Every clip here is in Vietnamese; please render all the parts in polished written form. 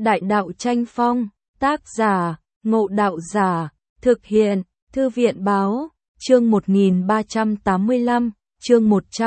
Đại đạo tranh phong, tác giả, Ngộ Đạo Giả, thực hiện, Thư viện báo, chương 1385, chương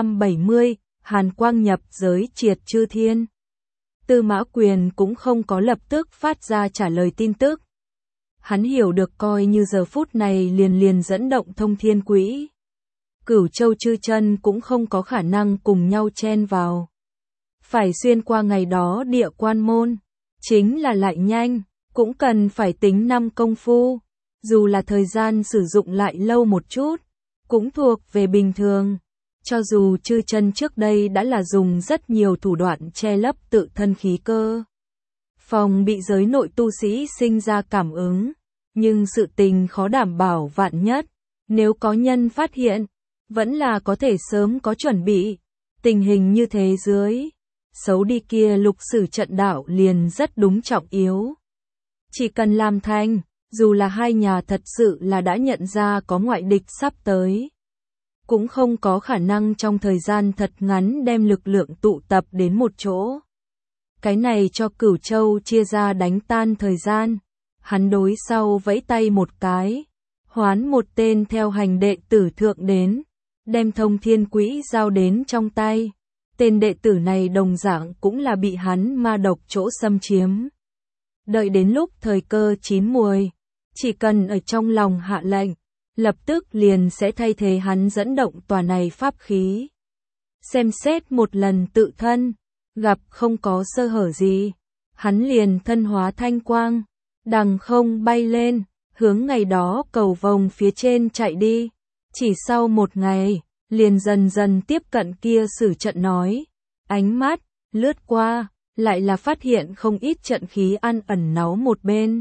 170, Hàn Quang nhập giới triệt chư thiên. Tư Mã Quyền cũng không có lập tức phát ra trả lời tin tức. Hắn hiểu được coi như giờ phút này liền dẫn động thông thiên quỹ. Cửu Châu chư chân cũng không có khả năng cùng nhau chen vào. Phải xuyên qua ngày đó địa quan môn, chính là lại nhanh, cũng cần phải tính năm công phu, dù là thời gian sử dụng lại lâu một chút, cũng thuộc về bình thường. Cho dù chư chân trước đây đã là dùng rất nhiều thủ đoạn che lấp tự thân khí cơ, phòng bị giới nội tu sĩ sinh ra cảm ứng, nhưng sự tình khó đảm bảo vạn nhất, nếu có nhân phát hiện, vẫn là có thể sớm có chuẩn bị. Tình hình như thế dưới, xấu đi kia lục sử trận đạo liền rất đúng trọng yếu. Chỉ cần làm thành, dù là hai nhà thật sự là đã nhận ra có ngoại địch sắp tới, cũng không có khả năng trong thời gian thật ngắn đem lực lượng tụ tập đến một chỗ. Cái này cho Cửu Châu chia ra đánh tan thời gian. Hắn đối sau vẫy tay một cái, hoán một tên theo hành đệ tử thượng đến, đem thông thiên quỹ giao đến trong tay. Tên đệ tử này đồng dạng cũng là bị hắn ma độc chỗ xâm chiếm. Đợi đến lúc thời cơ chín muồi, chỉ cần ở trong lòng hạ lệnh, lập tức liền sẽ thay thế hắn dẫn động tòa này pháp khí. Xem xét một lần tự thân, gặp không có sơ hở gì, hắn liền thân hóa thanh quang, đằng không bay lên, hướng ngày đó cầu vồng phía trên chạy đi. Chỉ sau một ngày, liền dần dần tiếp cận kia sử trận nói, ánh mắt lướt qua, lại là phát hiện không ít trận khí ăn ẩn náu một bên.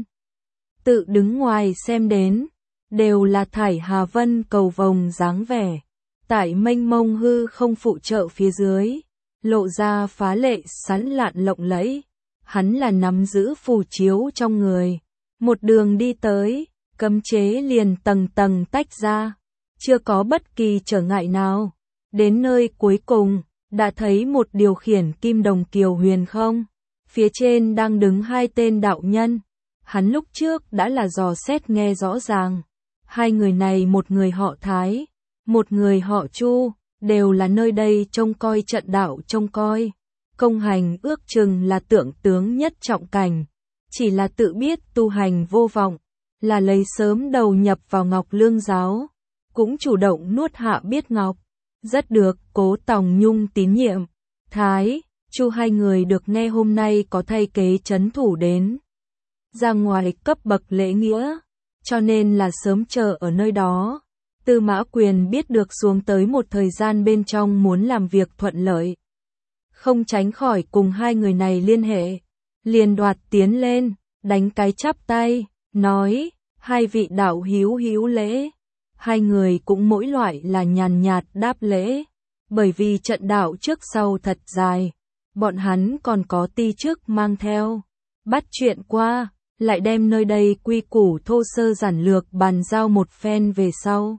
Tự đứng ngoài xem đến, đều là thải hà vân cầu vồng dáng vẻ, tại mênh mông hư không phụ trợ phía dưới, lộ ra phá lệ sán lạn lộng lẫy. Hắn là nắm giữ phù chiếu trong người, một đường đi tới, cấm chế liền tầng tầng tách ra, chưa có bất kỳ trở ngại nào. Đến nơi cuối cùng, đã thấy một điều khiển kim đồng kiều huyền không, phía trên đang đứng hai tên đạo nhân. Hắn lúc trước đã là dò xét nghe rõ ràng, hai người này một người họ Thái, một người họ Chu, đều là nơi đây trông coi trận đạo trông coi. Công hành ước chừng là tượng tướng nhất trọng cảnh, chỉ là tự biết tu hành vô vọng, là lấy sớm đầu nhập vào Ngọc Lương giáo, cũng chủ động nuốt hạ Biết Ngọc, rất được Cố Tòng Nhung tín nhiệm. Thái, Chu hai người được nghe hôm nay có thay kế trấn thủ đến, ra ngoài cấp bậc lễ nghĩa, cho nên là sớm chờ ở nơi đó. Tư Mã Quyền biết được xuống tới một thời gian bên trong muốn làm việc thuận lợi, không tránh khỏi cùng hai người này liên hệ, liền đoạt tiến lên, đánh cái chắp tay, nói, hai vị đạo hữu lễ. Hai người cũng mỗi loại là nhàn nhạt đáp lễ, bởi vì trận đạo trước sau thật dài, bọn hắn còn có ti chức mang theo, bắt chuyện qua, lại đem nơi đây quy củ thô sơ giản lược bàn giao một phen về sau.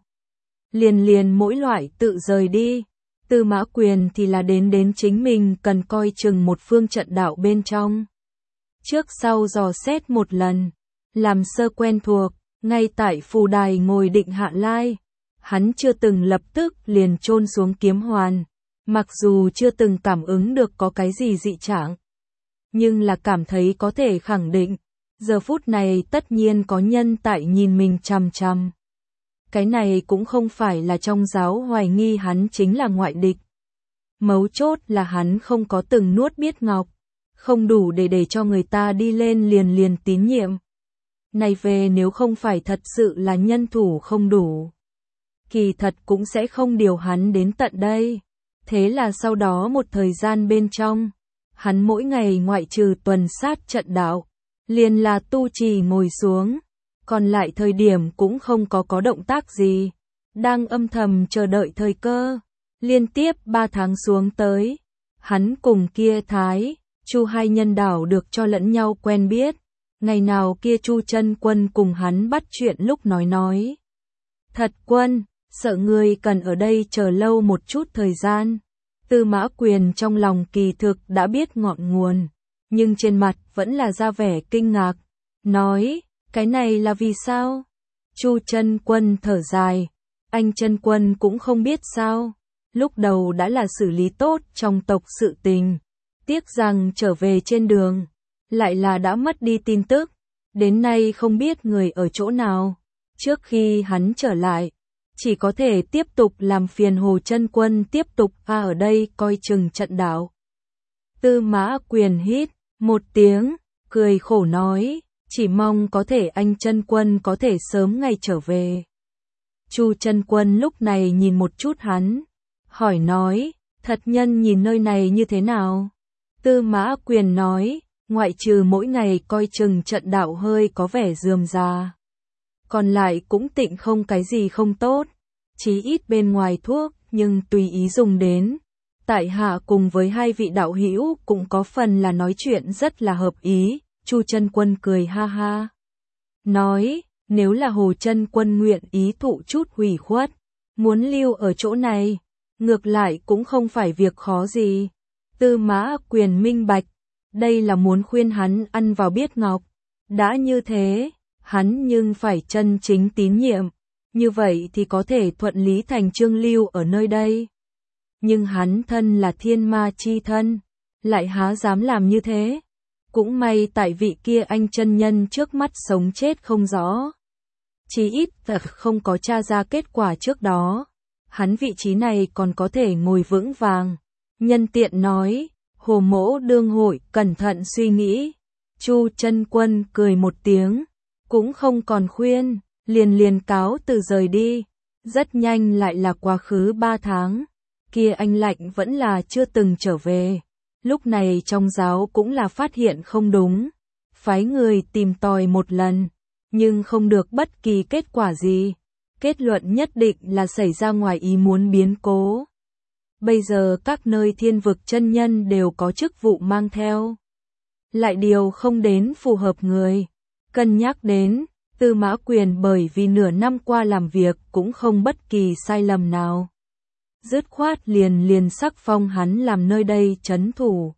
Liền mỗi loại tự rời đi. Tư Mã Quyền thì là đến chính mình cần coi chừng một phương trận đạo bên trong. Trước sau dò xét một lần, làm sơ quen thuộc, ngay tại phù đài ngồi định hạ lai. Hắn chưa từng lập tức liền chôn xuống kiếm hoàn, mặc dù chưa từng cảm ứng được có cái gì dị trạng, nhưng là cảm thấy có thể khẳng định, giờ phút này tất nhiên có nhân tại nhìn mình chằm chằm. Cái này cũng không phải là trong giáo hoài nghi hắn chính là ngoại địch. Mấu chốt là hắn không có từng nuốt Biết Ngọc, không đủ để cho người ta đi lên liền tín nhiệm. Này về nếu không phải thật sự là nhân thủ không đủ, kỳ thật cũng sẽ không điều hắn đến tận đây. Thế là sau đó một thời gian bên trong, hắn mỗi ngày ngoại trừ tuần sát trận đạo, liền là tu trì ngồi xuống, còn lại thời điểm cũng không có động tác gì, đang âm thầm chờ đợi thời cơ. Liên tiếp 3 tháng xuống tới, hắn cùng kia Thái, Chu hai nhân đảo được cho lẫn nhau quen biết. Ngày nào kia Chu chân quân cùng hắn bắt chuyện lúc nói. Thật quân, sợ ngươi cần ở đây chờ lâu một chút thời gian. Tư Mã Quyền trong lòng kỳ thực đã biết ngọn nguồn, nhưng trên mặt vẫn là ra vẻ kinh ngạc, nói, cái này là vì sao? Chu Chân Quân thở dài, anh Chân Quân cũng không biết sao, lúc đầu đã là xử lý tốt trong tộc sự tình, tiếc rằng trở về trên đường, lại là đã mất đi tin tức, đến nay không biết người ở chỗ nào, trước khi hắn trở lại, chỉ có thể tiếp tục làm phiền Hồ Chân Quân tiếp tục ở đây coi chừng trận đạo. Tư Mã Quyền hít một tiếng, cười khổ nói, chỉ mong có thể anh Chân Quân có thể sớm ngày trở về. Chu Chân Quân lúc này nhìn một chút hắn, hỏi nói, thật nhân nhìn nơi này như thế nào? Tư Mã Quyền nói, ngoại trừ mỗi ngày coi chừng trận đạo hơi có vẻ rườm rà, còn lại cũng tịnh không cái gì không tốt, chí ít bên ngoài thuốc nhưng tùy ý dùng đến. Tại hạ cùng với hai vị đạo hữu cũng có phần là nói chuyện rất là hợp ý. Chu Chân Quân cười ha ha, nói, nếu là Hồ Chân Quân nguyện ý thụ chút hủy khuất, muốn lưu ở chỗ này, ngược lại cũng không phải việc khó gì. Tư Mã Quyền minh bạch, đây là muốn khuyên hắn ăn vào biết ngọc, đã như thế, hắn nhưng phải chân chính tín nhiệm, như vậy thì có thể thuận lý thành chương lưu ở nơi đây. Nhưng hắn thân là thiên ma chi thân, lại há dám làm như thế. Cũng may tại vị kia anh chân nhân trước mắt sống chết không rõ. Chí ít không có tra ra kết quả trước đó. Hắn vị trí này còn có thể ngồi vững vàng. Nhân tiện nói, Hồ Mỗ đương hội cẩn thận suy nghĩ. Chu Chân Quân cười một tiếng, cũng không còn khuyên, liền cáo từ rời đi. Rất nhanh lại là quá khứ 3 tháng. Kia anh Lạnh vẫn là chưa từng trở về. Lúc này trong giáo cũng là phát hiện không đúng, phái người tìm tòi một lần, nhưng không được bất kỳ kết quả gì. Kết luận nhất định là xảy ra ngoài ý muốn biến cố. Bây giờ các nơi thiên vực chân nhân đều có chức vụ mang theo. Lại điều không đến phù hợp người. Cân nhắc đến, Tư Mã Quyền bởi vì nửa năm qua làm việc cũng không bất kỳ sai lầm nào. Dứt khoát liền sắc phong hắn làm nơi đây trấn thủ.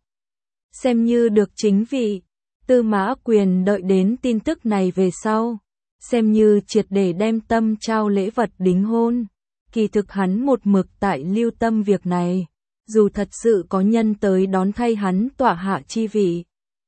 Xem như được chính vị, Tư Mã Quyền đợi đến tin tức này về sau, xem như triệt để đem tâm trao lễ vật đính hôn. Kỳ thực hắn một mực tại lưu tâm việc này, dù thật sự có nhân tới đón thay hắn tọa hạ chi vị,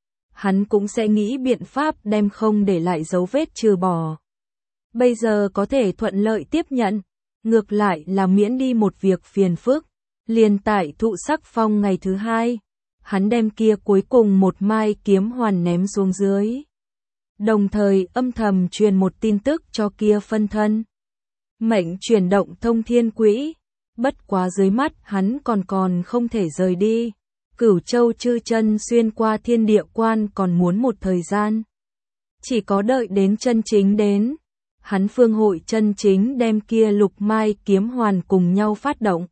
hắn cũng sẽ nghĩ biện pháp đem không để lại dấu vết trừ bỏ. Bây giờ có thể thuận lợi tiếp nhận, ngược lại là miễn đi một việc phiền phức. Liền tại thụ sắc phong ngày thứ 2, hắn đem kia cuối cùng một mai kiếm hoàn ném xuống dưới. Đồng thời âm thầm truyền một tin tức cho kia phân thân. Mệnh chuyển động thông thiên quỹ, bất quá dưới mắt hắn còn không thể rời đi. Cửu Châu chư chân xuyên qua thiên địa quan còn muốn một thời gian. Chỉ có đợi đến chân chính đến, hắn phương hội chân chính đem kia lục mai kiếm hoàn cùng nhau phát động.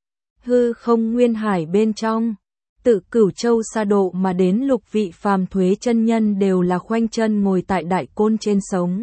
Hư không nguyên hải bên trong, tự Cửu Châu xa độ mà đến lục vị phàm thuế chân nhân đều là khoanh chân ngồi tại đại côn trên sống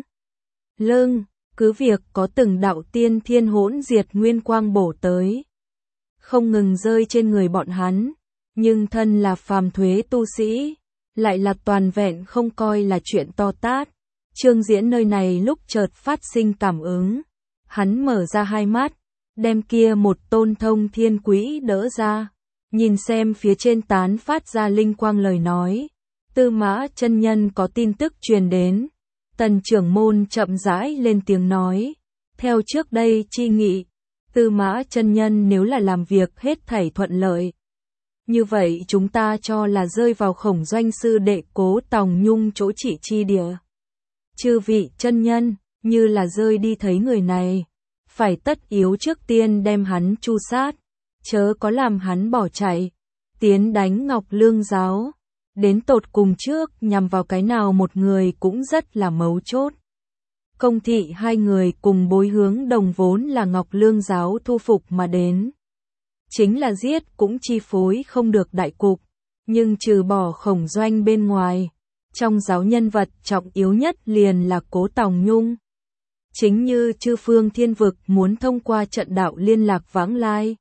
lưng, cứ việc có từng đạo tiên thiên hỗn diệt nguyên quang bổ tới, không ngừng rơi trên người bọn hắn, nhưng thân là phàm thuế tu sĩ, lại là toàn vẹn không coi là chuyện to tát. Trương Diễn nơi này lúc chợt phát sinh cảm ứng, hắn mở ra hai mắt, đem kia một tôn thông thiên quỹ đỡ ra, nhìn xem phía trên tán phát ra linh quang lời nói. Tư Mã chân nhân có tin tức truyền đến. Tần trưởng môn chậm rãi lên tiếng nói, theo trước đây chi nghị, Tư Mã chân nhân nếu là làm việc hết thảy thuận lợi, như vậy chúng ta cho là rơi vào Khổng doanh sư đệ Cố Tòng Nhung chỗ chỉ chi địa. Chư vị chân nhân, như là rơi đi thấy người này, phải tất yếu trước tiên đem hắn tru sát, chớ có làm hắn bỏ chạy, tiến đánh Ngọc Lương giáo. Đến tột cùng trước nhằm vào cái nào một người cũng rất là mấu chốt. Công thị hai người cùng bối hướng đồng vốn là Ngọc Lương giáo thu phục mà đến. Chính là giết cũng chi phối không được đại cục, nhưng trừ bỏ Khổng doanh bên ngoài, trong giáo nhân vật trọng yếu nhất liền là Cố Tòng Nhung. Chính như chư phương thiên vực muốn thông qua trận đạo liên lạc vãng lai.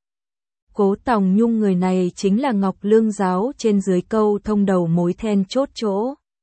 Cố Tòng Nhung người này chính là Ngọc Lương giáo trên dưới câu thông đầu mối then chốt chỗ.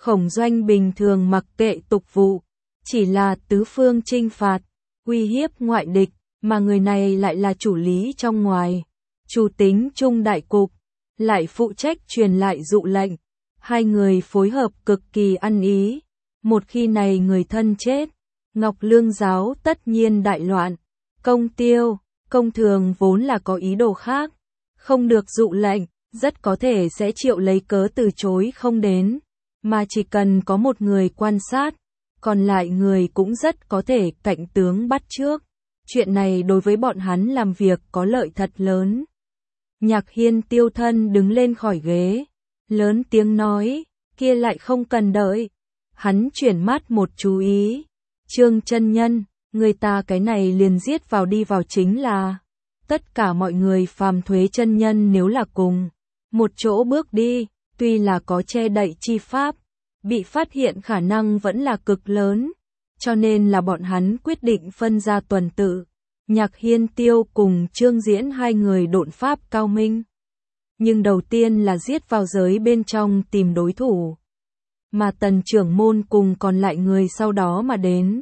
Khổng Doanh bình thường mặc kệ tục vụ, chỉ là tứ phương chinh phạt, uy hiếp ngoại địch, mà người này lại là chủ lý trong ngoài, chủ tính trung đại cục, lại phụ trách truyền lại dụ lệnh. Hai người phối hợp cực kỳ ăn ý. Một khi này người thân chết, Ngọc Lương giáo tất nhiên đại loạn. Công Tiêu, Công Thường vốn là có ý đồ khác, không được dụ lệnh, rất có thể sẽ triệu lấy cớ từ chối không đến, mà chỉ cần có một người quan sát, còn lại người cũng rất có thể cạnh tướng bắt trước. Chuyện này đối với bọn hắn làm việc có lợi thật lớn. Nhạc Hiên Tiêu thân đứng lên khỏi ghế, lớn tiếng nói, kia lại không cần đợi. Hắn chuyển mắt một chú ý, Trương chân nhân, người ta cái này liền giết vào đi vào chính là. Tất cả mọi người phàm thuế chân nhân nếu là cùng một chỗ bước đi, tuy là có che đậy chi pháp, bị phát hiện khả năng vẫn là cực lớn, cho nên là bọn hắn quyết định phân ra tuần tự. Nhạc Hiên Tiêu cùng Trương Diễn hai người độn pháp cao minh, nhưng đầu tiên là giết vào giới bên trong tìm đối thủ, mà Tần trưởng môn cùng còn lại người sau đó mà đến.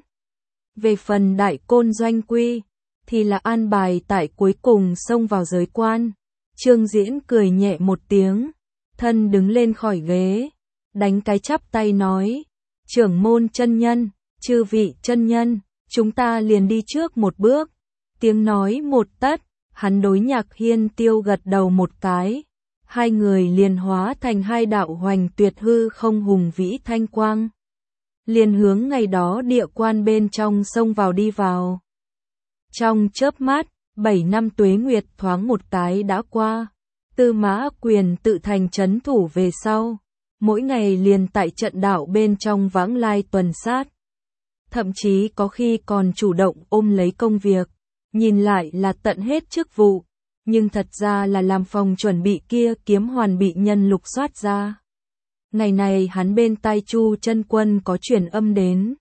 Về phần Đại Côn Doanh Quy, thì là an bài tại cuối cùng xông vào giới quan. Trương Diễn cười nhẹ một tiếng, thân đứng lên khỏi ghế, đánh cái chắp tay nói, trưởng môn chân nhân, chư vị chân nhân, chúng ta liền đi trước một bước. Tiếng nói một tắt, hắn đối Nhạc Hiên Tiêu gật đầu một cái, hai người liền hóa thành hai đạo hoành tuyệt hư không hùng vĩ thanh quang, liền hướng ngày đó địa quan bên trong xông vào đi vào. Trong chớp mắt, 7 năm tuế nguyệt thoáng một cái đã qua. Tư Mã Quyền tự thành trấn thủ về sau, mỗi ngày liền tại trận đạo bên trong vãng lai tuần sát, thậm chí có khi còn chủ động ôm lấy công việc, nhìn lại là tận hết chức vụ, nhưng thật ra là làm phòng chuẩn bị kia kiếm hoàn bị nhân lục soát ra. Ngày này hắn bên tai Chu Chân Quân có truyền âm đến,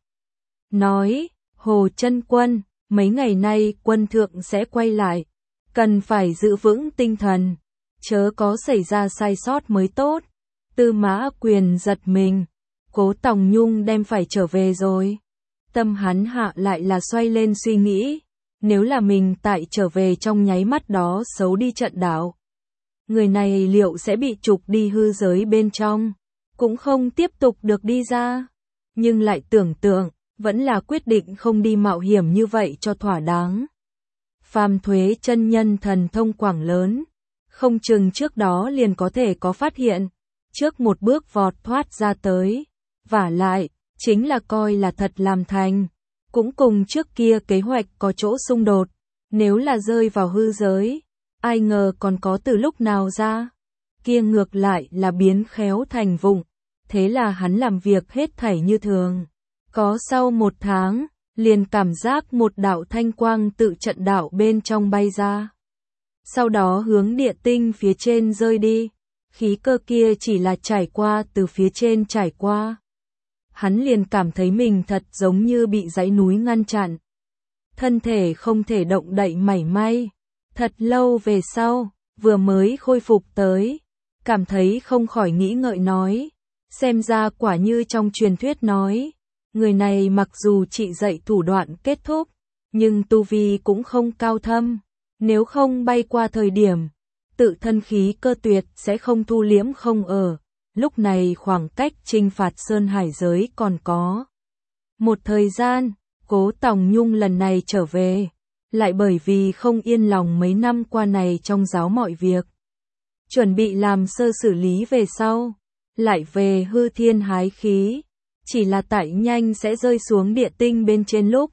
nói, Hồ Chân Quân, mấy ngày nay quân thượng sẽ quay lại, cần phải giữ vững tinh thần, chớ có xảy ra sai sót mới tốt. Tư Mã Quyền giật mình, Cố Tòng Nhung đem phải trở về rồi. Tâm hắn hạ lại là xoay lên suy nghĩ, nếu là mình tại trở về trong nháy mắt đó xấu đi trận đạo, người này liệu sẽ bị trục đi hư giới bên trong, cũng không tiếp tục được đi ra. Nhưng lại tưởng tượng, vẫn là quyết định không đi mạo hiểm như vậy cho thỏa đáng. Phàm thuế chân nhân thần thông quảng lớn, không chừng trước đó liền có thể có phát hiện, trước một bước vọt thoát ra tới, vả lại, chính là coi là thật làm thành, cũng cùng trước kia kế hoạch có chỗ xung đột, nếu là rơi vào hư giới, ai ngờ còn có từ lúc nào ra, kia ngược lại là biến khéo thành vụng, thế là hắn làm việc hết thảy như thường. Có sau 1 tháng, liền cảm giác một đạo thanh quang tự trận đạo bên trong bay ra. Sau đó hướng địa tinh phía trên rơi đi, khí cơ kia chỉ là trải qua từ phía trên trải qua. Hắn liền cảm thấy mình thật giống như bị dãy núi ngăn chặn. Thân thể không thể động đậy mảy may. Thật lâu về sau, vừa mới khôi phục tới, cảm thấy không khỏi nghĩ ngợi nói, xem ra quả như trong truyền thuyết nói. Người này mặc dù trị dạy thủ đoạn kết thúc, nhưng tu vi cũng không cao thâm, nếu không bay qua thời điểm, tự thân khí cơ tuyệt sẽ không thu liễm không ở. Lúc này khoảng cách chinh phạt Sơn Hải giới còn có một thời gian, Cố Tòng Nhung lần này trở về, lại bởi vì không yên lòng mấy năm qua này trong giáo mọi việc, chuẩn bị làm sơ xử lý về sau, lại về hư thiên hái khí. Chỉ là tại nhanh sẽ rơi xuống địa tinh bên trên lúc,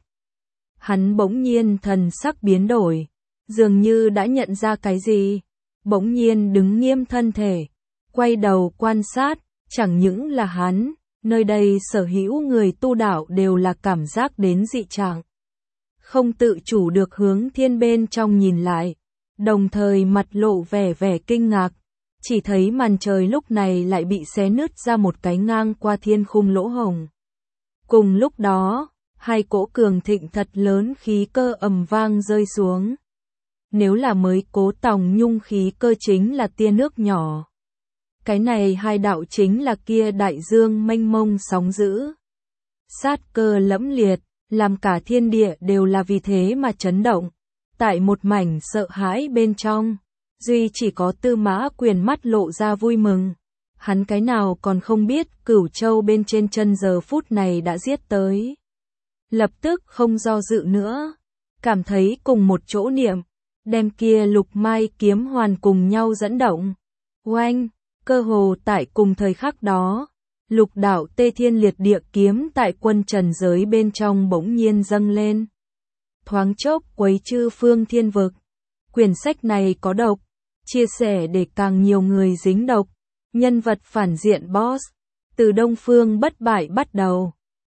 hắn bỗng nhiên thần sắc biến đổi, dường như đã nhận ra cái gì, bỗng nhiên đứng nghiêm thân thể, quay đầu quan sát, chẳng những là hắn, nơi đây sở hữu người tu đạo đều là cảm giác đến dị trạng, không tự chủ được hướng thiên bên trong nhìn lại, đồng thời mặt lộ vẻ kinh ngạc. Chỉ thấy màn trời lúc này lại bị xé nứt ra một cái ngang qua thiên khung lỗ hổng. Cùng lúc đó, hai cỗ cường thịnh thật lớn khí cơ ầm vang rơi xuống. Nếu là mới Cố Tòng Nhung khí cơ chính là tia nước nhỏ. Cái này hai đạo chính là kia đại dương mênh mông sóng dữ. Sát cơ lẫm liệt, làm cả thiên địa đều là vì thế mà chấn động. Tại một mảnh sợ hãi bên trong, duy chỉ có Tư Mã Quyền mắt lộ ra vui mừng. Hắn cái nào còn không biết Cửu Châu bên trên chân giờ phút này đã giết tới. Lập tức không do dự nữa, cảm thấy cùng một chỗ niệm, đem kia Lục Mai kiếm hoàn cùng nhau dẫn động. Oanh, cơ hồ tại cùng thời khắc đó, lục đạo Tê Thiên Liệt Địa kiếm tại quân trần giới bên trong bỗng nhiên dâng lên. Thoáng chốc quấy chư phương thiên vực. Quyển sách này có độc, chia sẻ để càng nhiều người dính độc. Nhân vật phản diện boss, từ Đông Phương bất bại bắt đầu.